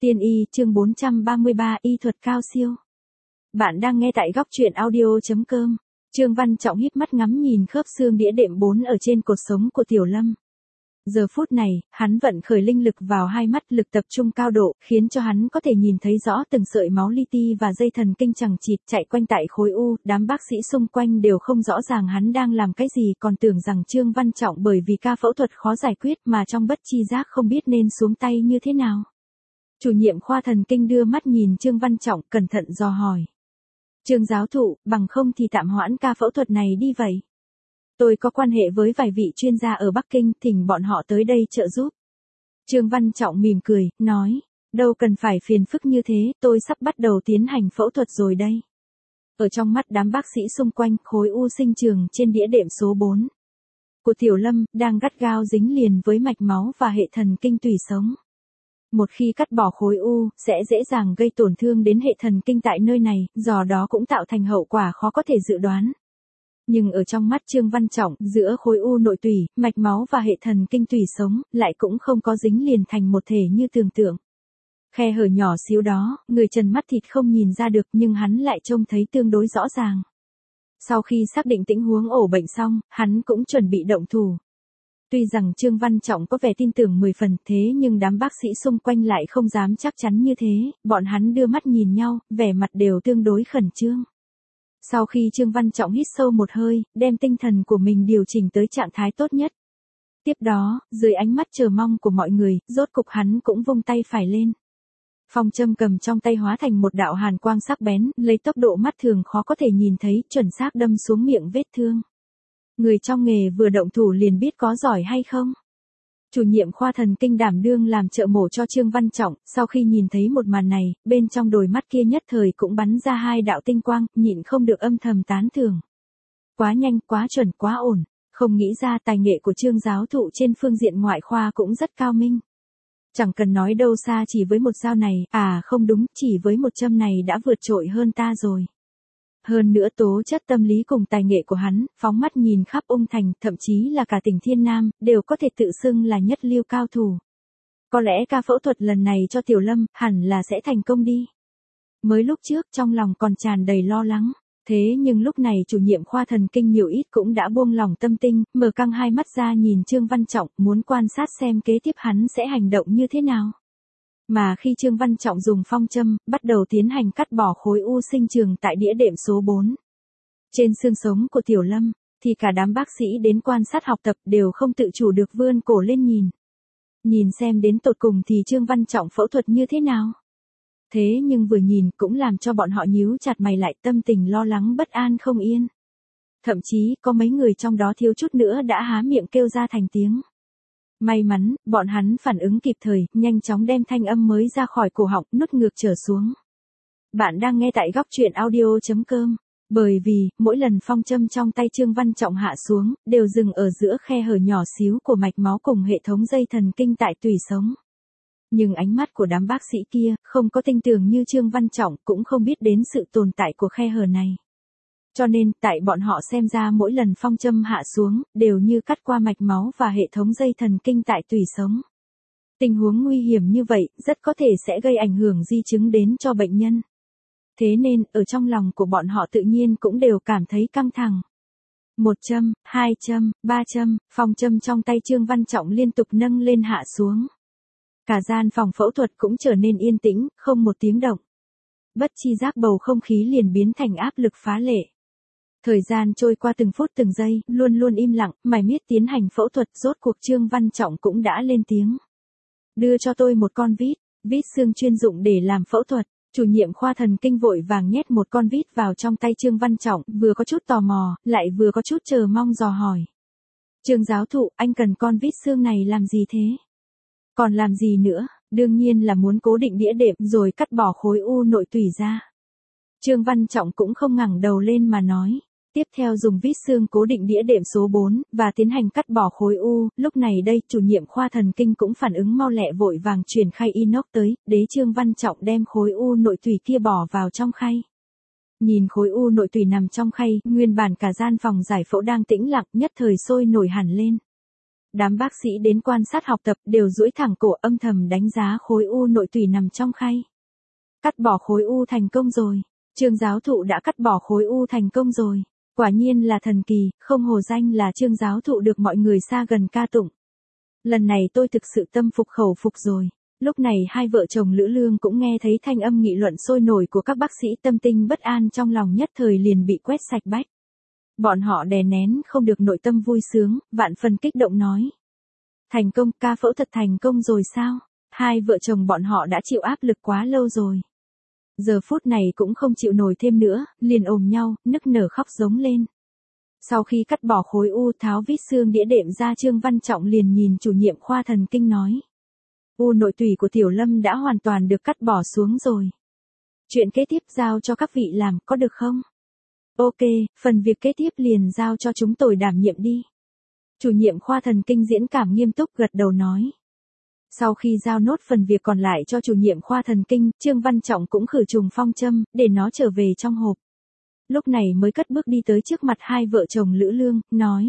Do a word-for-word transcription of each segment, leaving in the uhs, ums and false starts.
Tiên y chương bốn trăm ba mươi ba y thuật cao siêu. Bạn đang nghe tại góc truyện audio chấm com. Trương Văn Trọng híp mắt ngắm nhìn khớp xương đĩa đệm bốn ở trên cột sống của Tiểu Lâm. Giờ phút này, hắn vận khởi linh lực vào hai mắt, lực tập trung cao độ, khiến cho hắn có thể nhìn thấy rõ từng sợi máu li ti và dây thần kinh chằng chịt chạy quanh tại khối u. Đám bác sĩ xung quanh đều không rõ ràng hắn đang làm cái gì, còn tưởng rằng Trương Văn Trọng bởi vì ca phẫu thuật khó giải quyết mà trong bất chi giác không biết nên xuống tay như thế nào. Chủ nhiệm khoa thần kinh đưa mắt nhìn Trương Văn Trọng, cẩn thận dò hỏi. Trương giáo thụ, bằng không thì tạm hoãn ca phẫu thuật này đi vậy. Tôi có quan hệ với vài vị chuyên gia ở Bắc Kinh, thỉnh bọn họ tới đây trợ giúp. Trương Văn Trọng mỉm cười, nói, đâu cần phải phiền phức như thế, tôi sắp bắt đầu tiến hành phẫu thuật rồi đây. Ở trong mắt đám bác sĩ xung quanh, khối u sinh trường trên đĩa đệm số bốn của Tiểu Lâm đang gắt gao dính liền với mạch máu và hệ thần kinh tủy sống. Một khi cắt bỏ khối u, sẽ dễ dàng gây tổn thương đến hệ thần kinh tại nơi này, do đó cũng tạo thành hậu quả khó có thể dự đoán. Nhưng ở trong mắt Trương Văn Trọng, giữa khối u nội tủy, mạch máu và hệ thần kinh tủy sống, lại cũng không có dính liền thành một thể như tưởng tượng. Khe hở nhỏ xíu đó, người trần mắt thịt không nhìn ra được nhưng hắn lại trông thấy tương đối rõ ràng. Sau khi xác định tình huống ổ bệnh xong, hắn cũng chuẩn bị động thủ. Tuy rằng Trương Văn Trọng có vẻ tin tưởng mười phần thế nhưng đám bác sĩ xung quanh lại không dám chắc chắn như thế, bọn hắn đưa mắt nhìn nhau, vẻ mặt đều tương đối khẩn trương. Sau khi Trương Văn Trọng hít sâu một hơi, đem tinh thần của mình điều chỉnh tới trạng thái tốt nhất. Tiếp đó, dưới ánh mắt chờ mong của mọi người, rốt cục hắn cũng vung tay phải lên. Phong châm cầm trong tay hóa thành một đạo hàn quang sắc bén, lấy tốc độ mắt thường khó có thể nhìn thấy, chuẩn xác đâm xuống miệng vết thương. Người trong nghề vừa động thủ liền biết có giỏi hay không. Chủ nhiệm khoa thần kinh đảm đương làm trợ mổ cho Trương Văn Trọng, sau khi nhìn thấy một màn này, bên trong đôi mắt kia nhất thời cũng bắn ra hai đạo tinh quang, nhịn không được âm thầm tán thưởng. Quá nhanh, quá chuẩn, quá ổn, không nghĩ ra tài nghệ của Trương giáo thụ trên phương diện ngoại khoa cũng rất cao minh. Chẳng cần nói đâu xa, chỉ với một dao này, à không đúng, chỉ với một châm này đã vượt trội hơn ta rồi. Hơn nữa tố chất tâm lý cùng tài nghệ của hắn, phóng mắt nhìn khắp Ung Thành, thậm chí là cả tỉnh Thiên Nam, đều có thể tự xưng là nhất lưu cao thủ. Có lẽ ca phẫu thuật lần này cho Tiểu Lâm, hẳn là sẽ thành công đi. Mới lúc trước trong lòng còn tràn đầy lo lắng, thế nhưng lúc này chủ nhiệm khoa thần kinh nhiều ít cũng đã buông lòng tâm tinh, mở căng hai mắt ra nhìn Trương Văn Trọng, muốn quan sát xem kế tiếp hắn sẽ hành động như thế nào. Mà khi Trương Văn Trọng dùng phong châm, bắt đầu tiến hành cắt bỏ khối u sinh trường tại đĩa đệm số bốn. Trên xương sống của Tiểu Lâm, thì cả đám bác sĩ đến quan sát học tập đều không tự chủ được vươn cổ lên nhìn. Nhìn xem đến tột cùng thì Trương Văn Trọng phẫu thuật như thế nào. Thế nhưng vừa nhìn cũng làm cho bọn họ nhíu chặt mày lại, tâm tình lo lắng bất an không yên. Thậm chí có mấy người trong đó thiếu chút nữa đã há miệng kêu ra thành tiếng. May mắn, bọn hắn phản ứng kịp thời, nhanh chóng đem thanh âm mới ra khỏi cổ họng, nuốt ngược trở xuống. Bạn đang nghe tại góc truyện audio chấm com. Bởi vì, mỗi lần phong châm trong tay Trương Văn Trọng hạ xuống, đều dừng ở giữa khe hở nhỏ xíu của mạch máu cùng hệ thống dây thần kinh tại tủy sống. Nhưng ánh mắt của đám bác sĩ kia, không có tinh tường như Trương Văn Trọng, cũng không biết đến sự tồn tại của khe hở này. Cho nên, tại bọn họ xem ra mỗi lần phong châm hạ xuống, đều như cắt qua mạch máu và hệ thống dây thần kinh tại tủy sống. Tình huống nguy hiểm như vậy, rất có thể sẽ gây ảnh hưởng di chứng đến cho bệnh nhân. Thế nên, ở trong lòng của bọn họ tự nhiên cũng đều cảm thấy căng thẳng. Một châm, hai châm, ba châm, phong châm trong tay Trương Văn Trọng liên tục nâng lên hạ xuống. Cả gian phòng phẫu thuật cũng trở nên yên tĩnh, không một tiếng động. Bất chi giác bầu không khí liền biến thành áp lực phá lệ. Thời gian trôi qua từng phút từng giây, luôn luôn im lặng, mải miết tiến hành phẫu thuật, rốt cuộc Trương Văn Trọng cũng đã lên tiếng. Đưa cho tôi một con vít, vít xương chuyên dụng để làm phẫu thuật. Chủ nhiệm khoa thần kinh vội vàng nhét một con vít vào trong tay Trương Văn Trọng, vừa có chút tò mò, lại vừa có chút chờ mong dò hỏi. Trương giáo thụ, anh cần con vít xương này làm gì thế? Còn làm gì nữa, đương nhiên là muốn cố định đĩa đệm rồi cắt bỏ khối u nội tủy ra. Trương Văn Trọng cũng không ngẩng đầu lên mà nói. Tiếp theo dùng vít xương cố định đĩa đệm số bốn, và tiến hành cắt bỏ khối u, lúc này đây, chủ nhiệm khoa thần kinh cũng phản ứng mau lẹ vội vàng chuyển khay inox tới, đế Trương Văn Trọng đem khối u nội tủy kia bỏ vào trong khay. Nhìn khối u nội tủy nằm trong khay, nguyên bản cả gian phòng giải phẫu đang tĩnh lặng, nhất thời sôi nổi hẳn lên. Đám bác sĩ đến quan sát học tập đều duỗi thẳng cổ âm thầm đánh giá khối u nội tủy nằm trong khay. Cắt bỏ khối u thành công rồi. Trương giáo thụ đã cắt bỏ khối u thành công rồi. Quả nhiên là thần kỳ, không hổ danh là Trương giáo thụ được mọi người xa gần ca tụng. Lần này tôi thực sự tâm phục khẩu phục rồi. Lúc này hai vợ chồng Lữ Lương cũng nghe thấy thanh âm nghị luận sôi nổi của các bác sĩ, tâm tình bất an trong lòng nhất thời liền bị quét sạch bách. Bọn họ đè nén không được nội tâm vui sướng, vạn phần kích động nói. Thành công, ca phẫu thuật thành công rồi sao? Hai vợ chồng bọn họ đã chịu áp lực quá lâu rồi. Giờ phút này cũng không chịu nổi thêm nữa, liền ôm nhau, nức nở khóc giống lên. Sau khi cắt bỏ khối u tháo vít xương đĩa đệm ra, Trương Văn Trọng liền nhìn chủ nhiệm khoa thần kinh nói. U nội tủy của Tiểu Lâm đã hoàn toàn được cắt bỏ xuống rồi. Chuyện kế tiếp giao cho các vị làm, có được không? Ok, phần việc kế tiếp liền giao cho chúng tôi đảm nhiệm đi. Chủ nhiệm khoa thần kinh diễn cảm nghiêm túc gật đầu nói. Sau khi giao nốt phần việc còn lại cho chủ nhiệm khoa thần kinh, Trương Văn Trọng cũng khử trùng phong châm, để nó trở về trong hộp. Lúc này mới cất bước đi tới trước mặt hai vợ chồng Lữ Lương, nói.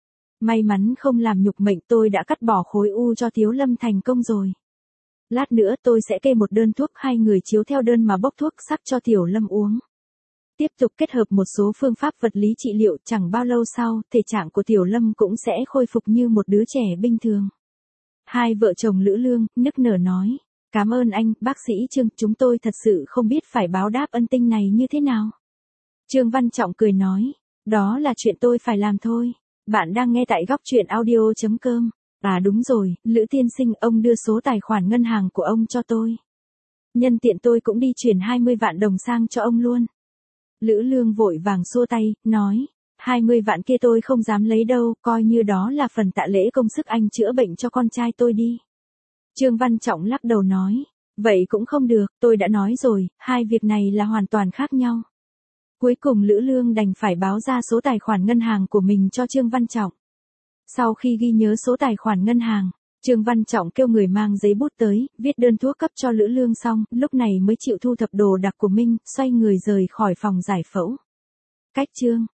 May mắn không làm nhục mệnh, tôi đã cắt bỏ khối u cho Tiếu Lâm thành công rồi. Lát nữa tôi sẽ kê một đơn thuốc, hai người chiếu theo đơn mà bốc thuốc sắc cho Tiểu Lâm uống. Tiếp tục kết hợp một số phương pháp vật lý trị liệu, chẳng bao lâu sau, thể trạng của Tiểu Lâm cũng sẽ khôi phục như một đứa trẻ bình thường. Hai vợ chồng Lữ Lương, nức nở nói. Cảm ơn anh, bác sĩ Trương, chúng tôi thật sự không biết phải báo đáp ân tình này như thế nào. Trương Văn Trọng cười nói. Đó là chuyện tôi phải làm thôi. Bạn đang nghe tại góc truyện audio chấm com. À đúng rồi, Lữ tiên sinh, ông đưa số tài khoản ngân hàng của ông cho tôi. Nhân tiện tôi cũng đi chuyển hai mươi vạn đồng sang cho ông luôn. Lữ Lương vội vàng xua tay, nói. hai mươi vạn kia tôi không dám lấy đâu, coi như đó là phần tạ lễ công sức anh chữa bệnh cho con trai tôi đi. Trương Văn Trọng lắc đầu nói. Vậy cũng không được, tôi đã nói rồi, hai việc này là hoàn toàn khác nhau. Cuối cùng Lữ Lương đành phải báo ra số tài khoản ngân hàng của mình cho Trương Văn Trọng. Sau khi ghi nhớ số tài khoản ngân hàng, Trương Văn Trọng kêu người mang giấy bút tới, viết đơn thuốc cấp cho Lữ Lương xong, lúc này mới chịu thu thập đồ đạc của mình, xoay người rời khỏi phòng giải phẫu. Cách chương